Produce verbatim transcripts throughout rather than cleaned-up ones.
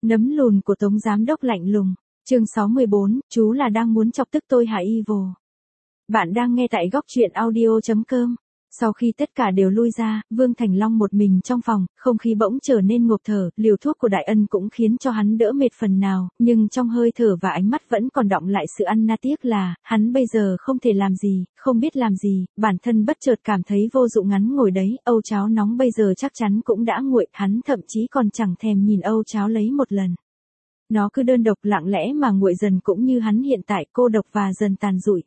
Nấm lùn của Tống Giám Đốc lạnh lùng. Chương sáu mươi bốn, chú là đang muốn chọc tức tôi hả Evil? Bạn đang nghe tại góc truyện audio chấm com. Sau khi tất cả đều lui ra, Vương Thành Long một mình trong phòng, không khí bỗng trở nên ngộp thở, liều thuốc của Đại Ân cũng khiến cho hắn đỡ mệt phần nào, nhưng trong hơi thở và ánh mắt vẫn còn đọng lại sự ăn na tiếc là, hắn bây giờ không thể làm gì, không biết làm gì, bản thân bất chợt cảm thấy vô dụng ngắn ngồi đấy, âu cháo nóng bây giờ chắc chắn cũng đã nguội, hắn thậm chí còn chẳng thèm nhìn âu cháo lấy một lần. Nó cứ đơn độc lặng lẽ mà nguội dần cũng như hắn hiện tại, cô độc và dần tàn rụi.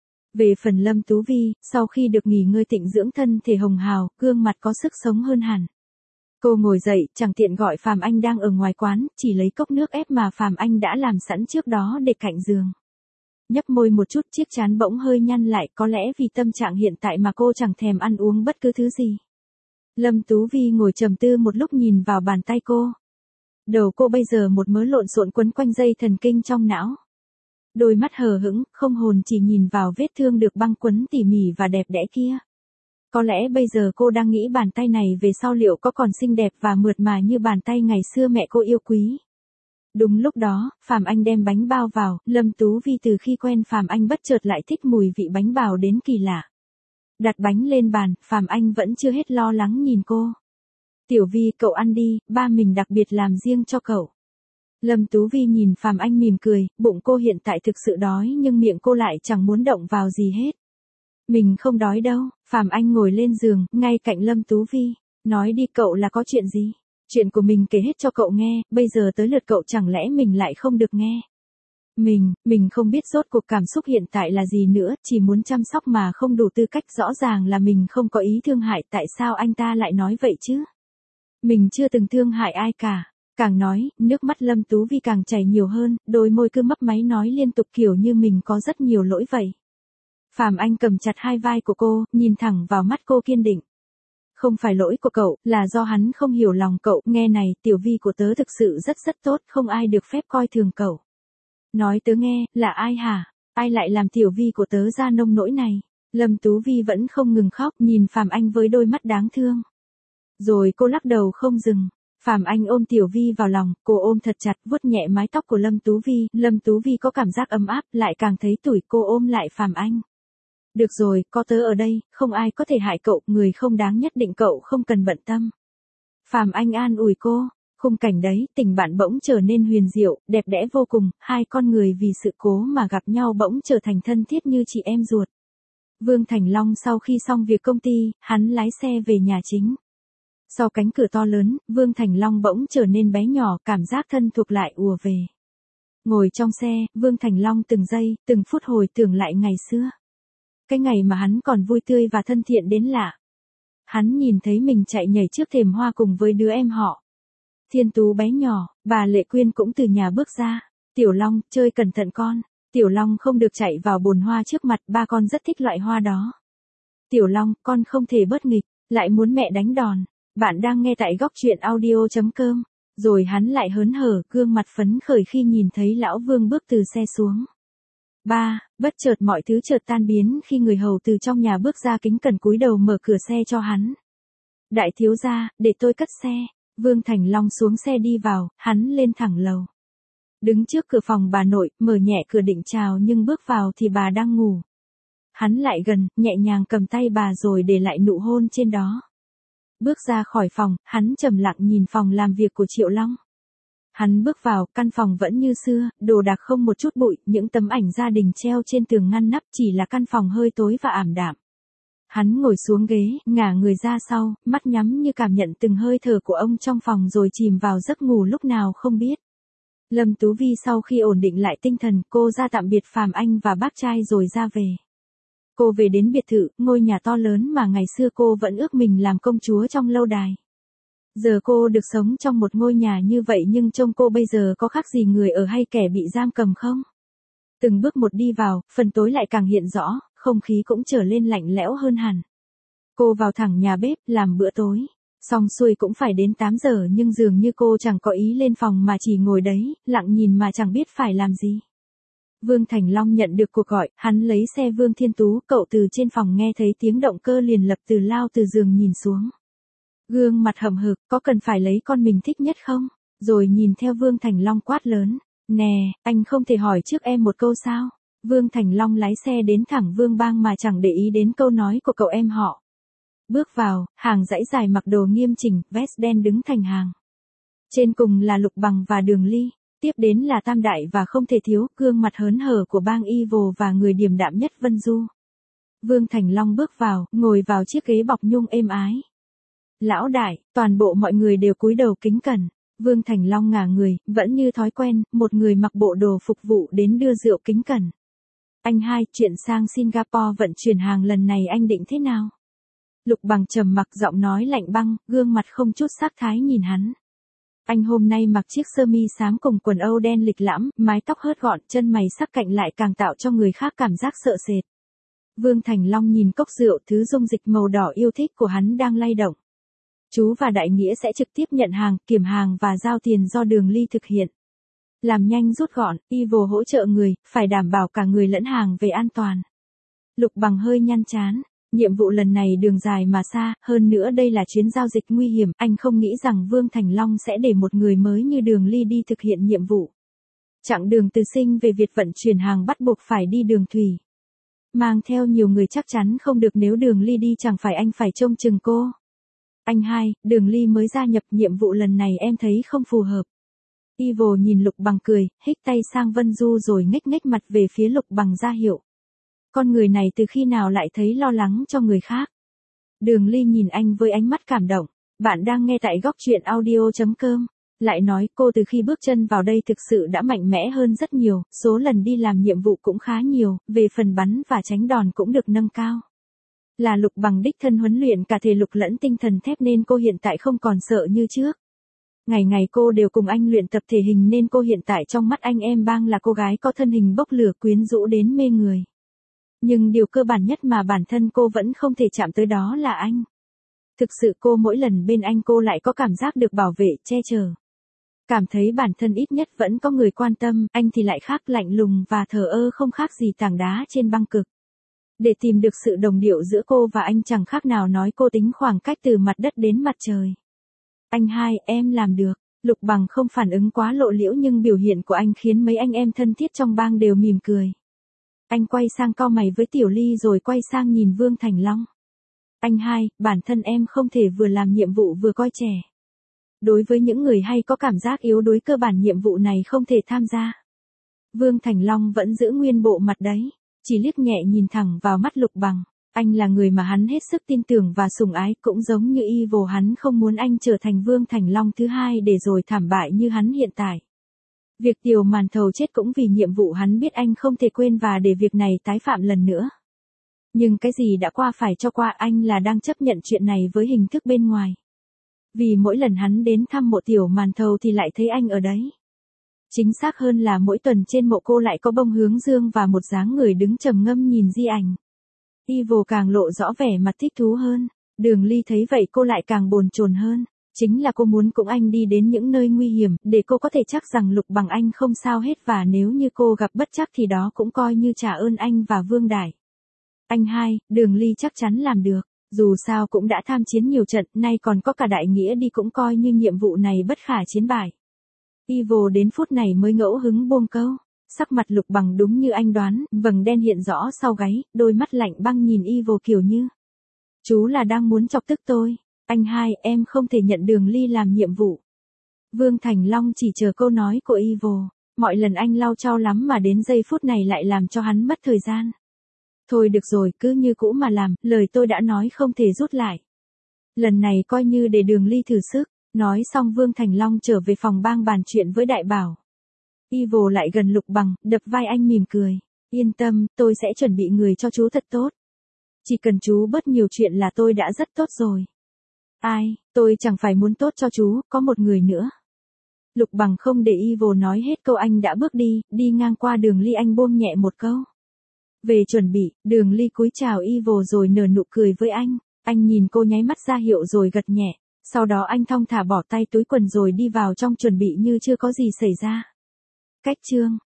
Về phần Lâm Tú Vi, sau khi được nghỉ ngơi tịnh dưỡng thân thể hồng hào, gương mặt có sức sống hơn hẳn. Cô ngồi dậy, chẳng tiện gọi Phạm Anh đang ở ngoài quán, chỉ lấy cốc nước ép mà Phạm Anh đã làm sẵn trước đó để cạnh giường. Nhấp môi một chút, chiếc trán bỗng hơi nhăn lại, có lẽ vì tâm trạng hiện tại mà cô chẳng thèm ăn uống bất cứ thứ gì. Lâm Tú Vi ngồi trầm tư một lúc nhìn vào bàn tay cô. Đầu cô bây giờ một mớ lộn xộn quấn quanh dây thần kinh trong não. Đôi mắt hờ hững, không hồn chỉ nhìn vào vết thương được băng quấn tỉ mỉ và đẹp đẽ kia. Có lẽ bây giờ cô đang nghĩ bàn tay này về sau liệu có còn xinh đẹp và mượt mà như bàn tay ngày xưa mẹ cô yêu quý. Đúng lúc đó, Phạm Anh đem bánh bao vào, Lâm Tú Vi từ khi quen Phạm Anh bất chợt lại thích mùi vị bánh bao đến kỳ lạ. Đặt bánh lên bàn, Phạm Anh vẫn chưa hết lo lắng nhìn cô. Tiểu Vi, cậu ăn đi, ba mình đặc biệt làm riêng cho cậu. Lâm Tú Vi nhìn Phạm Anh mỉm cười, bụng cô hiện tại thực sự đói nhưng miệng cô lại chẳng muốn động vào gì hết. Mình không đói đâu, Phạm Anh ngồi lên giường, ngay cạnh Lâm Tú Vi. Nói đi, cậu là có chuyện gì? Chuyện của mình kể hết cho cậu nghe, bây giờ tới lượt cậu chẳng lẽ mình lại không được nghe? Mình, mình không biết rốt cuộc cảm xúc hiện tại là gì nữa, chỉ muốn chăm sóc mà không đủ tư cách, rõ ràng là mình không có ý thương hại, tại sao anh ta lại nói vậy chứ? Mình chưa từng thương hại ai cả. Càng nói, nước mắt Lâm Tú Vi càng chảy nhiều hơn, đôi môi cứ mấp máy nói liên tục kiểu như mình có rất nhiều lỗi vậy. Phạm Anh cầm chặt hai vai của cô, nhìn thẳng vào mắt cô kiên định. Không phải lỗi của cậu, là do hắn không hiểu lòng cậu, nghe này, Tiểu Vi của tớ thực sự rất rất tốt, không ai được phép coi thường cậu. Nói tớ nghe, là ai hả? Ai lại làm Tiểu Vi của tớ ra nông nỗi này? Lâm Tú Vi vẫn không ngừng khóc, nhìn Phạm Anh với đôi mắt đáng thương. Rồi cô lắc đầu không dừng. Phạm Anh ôm Tiểu Vi vào lòng, cô ôm thật chặt, vuốt nhẹ mái tóc của Lâm Tú Vi, Lâm Tú Vi có cảm giác ấm áp, lại càng thấy tủi, cô ôm lại Phạm Anh. Được rồi, có tớ ở đây, không ai có thể hại cậu, người không đáng nhất định cậu không cần bận tâm. Phạm Anh an ủi cô, khung cảnh đấy, tình bạn bỗng trở nên huyền diệu, đẹp đẽ vô cùng, hai con người vì sự cố mà gặp nhau bỗng trở thành thân thiết như chị em ruột. Vương Thành Long sau khi xong việc công ty, hắn lái xe về nhà chính. Sau cánh cửa to lớn, Vương Thành Long bỗng trở nên bé nhỏ, cảm giác thân thuộc lại ùa về. Ngồi trong xe, Vương Thành Long từng giây, từng phút hồi tưởng lại ngày xưa. Cái ngày mà hắn còn vui tươi và thân thiện đến lạ. Hắn nhìn thấy mình chạy nhảy trước thềm hoa cùng với đứa em họ. Thiên Tú bé nhỏ, bà Lệ Quyên cũng từ nhà bước ra. Tiểu Long, chơi cẩn thận con. Tiểu Long không được chạy vào bồn hoa trước mặt, ba con rất thích loại hoa đó. Tiểu Long, con không thể bớt nghịch, lại muốn mẹ đánh đòn. Bạn đang nghe tại góc truyện audio chấm com. Rồi hắn lại hớn hở, gương mặt phấn khởi khi nhìn thấy lão Vương bước từ xe xuống. Ba, bất chợt mọi thứ chợt tan biến khi người hầu từ trong nhà bước ra kính cẩn cúi đầu mở cửa xe cho hắn. Đại thiếu gia, để tôi cất xe. Vương Thành Long xuống xe đi vào, hắn lên thẳng lầu. Đứng trước cửa phòng bà nội, mở nhẹ cửa định chào nhưng bước vào thì bà đang ngủ. Hắn lại gần, nhẹ nhàng cầm tay bà rồi để lại nụ hôn trên đó. Bước ra khỏi phòng, hắn trầm lặng nhìn phòng làm việc của Triệu Long. Hắn bước vào, căn phòng vẫn như xưa, đồ đạc không một chút bụi, những tấm ảnh gia đình treo trên tường ngăn nắp, chỉ là căn phòng hơi tối và ảm đạm. Hắn ngồi xuống ghế, ngả người ra sau, mắt nhắm như cảm nhận từng hơi thở của ông trong phòng rồi chìm vào giấc ngủ lúc nào không biết. Lâm Tú Vi sau khi ổn định lại tinh thần, cô ra tạm biệt Phạm Anh và bác trai rồi ra về. Cô về đến biệt thự, ngôi nhà to lớn mà ngày xưa cô vẫn ước mình làm công chúa trong lâu đài. Giờ cô được sống trong một ngôi nhà như vậy nhưng trông cô bây giờ có khác gì người ở hay kẻ bị giam cầm không? Từng bước một đi vào, phần tối lại càng hiện rõ, không khí cũng trở lên lạnh lẽo hơn hẳn. Cô vào thẳng nhà bếp, làm bữa tối. Xong xuôi cũng phải đến tám giờ nhưng dường như cô chẳng có ý lên phòng mà chỉ ngồi đấy, lặng nhìn mà chẳng biết phải làm gì. Vương Thành Long nhận được cuộc gọi, hắn lấy xe Vương Thiên Tú, cậu từ trên phòng nghe thấy tiếng động cơ liền lập từ lao từ giường nhìn xuống. Gương mặt hậm hực, có cần phải lấy con mình thích nhất không? Rồi nhìn theo Vương Thành Long quát lớn. Nè, anh không thể hỏi trước em một câu sao? Vương Thành Long lái xe đến thẳng Vương Bang mà chẳng để ý đến câu nói của cậu em họ. Bước vào, hàng dãy dài mặc đồ nghiêm chỉnh, vest đen đứng thành hàng. Trên cùng là Lục Bằng và Đường Ly, tiếp đến là Tam Đại và không thể thiếu gương mặt hớn hở của bang Evil và người điềm đạm nhất Vân Du. Vương Thành Long bước vào, ngồi vào chiếc ghế bọc nhung êm ái. Lão đại, toàn bộ mọi người đều cúi đầu kính cẩn. Vương Thành Long ngả người, vẫn như thói quen, một người mặc bộ đồ phục vụ đến đưa rượu kính cẩn. Anh hai, chuyện sang Singapore vận chuyển hàng lần này anh định thế nào? Lục Bằng trầm mặc, giọng nói lạnh băng, gương mặt không chút sắc thái nhìn hắn. Anh hôm nay mặc chiếc sơ mi xám cùng quần âu đen lịch lãm, mái tóc hớt gọn, chân mày sắc cạnh lại càng tạo cho người khác cảm giác sợ sệt. Vương Thành Long nhìn cốc rượu, thứ dung dịch màu đỏ yêu thích của hắn đang lay động. Chú và Đại Nghĩa sẽ trực tiếp nhận hàng, kiểm hàng và giao tiền do Đường Ly thực hiện. Làm nhanh rút gọn, Evil hỗ trợ người, phải đảm bảo cả người lẫn hàng về an toàn. Lục Bằng hơi nhăn chán. Nhiệm vụ lần này đường dài mà xa, hơn nữa đây là chuyến giao dịch nguy hiểm, anh không nghĩ rằng Vương Thành Long sẽ để một người mới như Đường Ly đi thực hiện nhiệm vụ. Chặng đường từ Sinh về Việt vận chuyển hàng bắt buộc phải đi đường thủy. Mang theo nhiều người chắc chắn không được, nếu Đường Ly đi chẳng phải anh phải trông chừng cô. Anh hai, Đường Ly mới gia nhập, nhiệm vụ lần này em thấy không phù hợp. Evil nhìn Lục Bằng cười, hích tay sang Vân Du rồi nhếch nhếch mặt về phía Lục Bằng ra hiệu. Con người này từ khi nào lại thấy lo lắng cho người khác? Đường Ly nhìn anh với ánh mắt cảm động. Bạn đang nghe tại góc truyện audio chấm com. Lại nói cô từ khi bước chân vào đây thực sự đã mạnh mẽ hơn rất nhiều, số lần đi làm nhiệm vụ cũng khá nhiều, về phần bắn và tránh đòn cũng được nâng cao. Là Lục Bằng đích thân huấn luyện cả thể lực lẫn tinh thần thép nên cô hiện tại không còn sợ như trước. Ngày ngày cô đều cùng anh luyện tập thể hình nên cô hiện tại trong mắt anh em bang là cô gái có thân hình bốc lửa quyến rũ đến mê người. Nhưng điều cơ bản nhất mà bản thân cô vẫn không thể chạm tới đó là anh. Thực sự cô mỗi lần bên anh cô lại có cảm giác được bảo vệ, che chở. Cảm thấy bản thân ít nhất vẫn có người quan tâm, anh thì lại khác, lạnh lùng và thờ ơ không khác gì tảng đá trên băng cực. Để tìm được sự đồng điệu giữa cô và anh chẳng khác nào nói cô tính khoảng cách từ mặt đất đến mặt trời. Anh hai, em làm được. Lục Bằng không phản ứng quá lộ liễu nhưng biểu hiện của anh khiến mấy anh em thân thiết trong bang đều mỉm cười. Anh quay sang cau mày với Tiểu Ly rồi quay sang nhìn Vương Thành Long. Anh hai, bản thân em không thể vừa làm nhiệm vụ vừa coi trẻ. Đối với những người hay có cảm giác yếu đuối cơ bản nhiệm vụ này không thể tham gia. Vương Thành Long vẫn giữ nguyên bộ mặt đấy, chỉ liếc nhẹ nhìn thẳng vào mắt Lục Bằng. Anh là người mà hắn hết sức tin tưởng và sủng ái, cũng giống như Evil, hắn không muốn anh trở thành Vương Thành Long thứ hai để rồi thảm bại như hắn hiện tại. Việc Tiểu Màn Thầu chết cũng vì nhiệm vụ, hắn biết anh không thể quên và để việc này tái phạm lần nữa. Nhưng cái gì đã qua phải cho qua, anh là đang chấp nhận chuyện này với hình thức bên ngoài. Vì mỗi lần hắn đến thăm mộ Tiểu Màn Thầu thì lại thấy anh ở đấy. Chính xác hơn là mỗi tuần trên mộ cô lại có bông hướng dương và một dáng người đứng trầm ngâm nhìn di ảnh. Evil càng lộ rõ vẻ mặt thích thú hơn. Đường Ly thấy vậy cô lại càng bồn chồn hơn. Chính là cô muốn cùng anh đi đến những nơi nguy hiểm, để cô có thể chắc rằng Lục Bằng anh không sao hết, và nếu như cô gặp bất trắc thì đó cũng coi như trả ơn anh và Vương Đại. Anh hai, Đường Ly chắc chắn làm được. Dù sao cũng đã tham chiến nhiều trận, nay còn có cả Đại Nghĩa đi, cũng coi như nhiệm vụ này bất khả chiến bại. Evil đến phút này mới ngẫu hứng buông câu. Sắc mặt Lục Bằng đúng như anh đoán, vầng đen hiện rõ sau gáy, đôi mắt lạnh băng nhìn Evil kiểu như. Chú là đang muốn chọc tức tôi. Anh hai, em không thể nhận Đường Ly làm nhiệm vụ. Vương Thành Long chỉ chờ câu nói của Evil. Mọi lần anh lau chao lắm mà đến giây phút này lại làm cho hắn mất thời gian. Thôi được rồi, cứ như cũ mà làm, lời tôi đã nói không thể rút lại. Lần này coi như để Đường Ly thử sức. Nói xong Vương Thành Long trở về phòng bang bàn chuyện với Đại Bảo. Evil lại gần Lục Bằng, đập vai anh mỉm cười. Yên tâm, tôi sẽ chuẩn bị người cho chú thật tốt. Chỉ cần chú bớt nhiều chuyện là tôi đã rất tốt rồi. Ai, tôi chẳng phải muốn tốt cho chú, có một người nữa. Lục Bằng không để Evil nói hết câu anh đã bước đi, đi ngang qua Đường Ly anh buông nhẹ một câu. Về chuẩn bị, Đường Ly cúi chào Evil rồi nở nụ cười với anh. Anh nhìn cô nháy mắt ra hiệu rồi gật nhẹ. Sau đó anh thong thả bỏ tay túi quần rồi đi vào trong chuẩn bị như chưa có gì xảy ra. Cách chương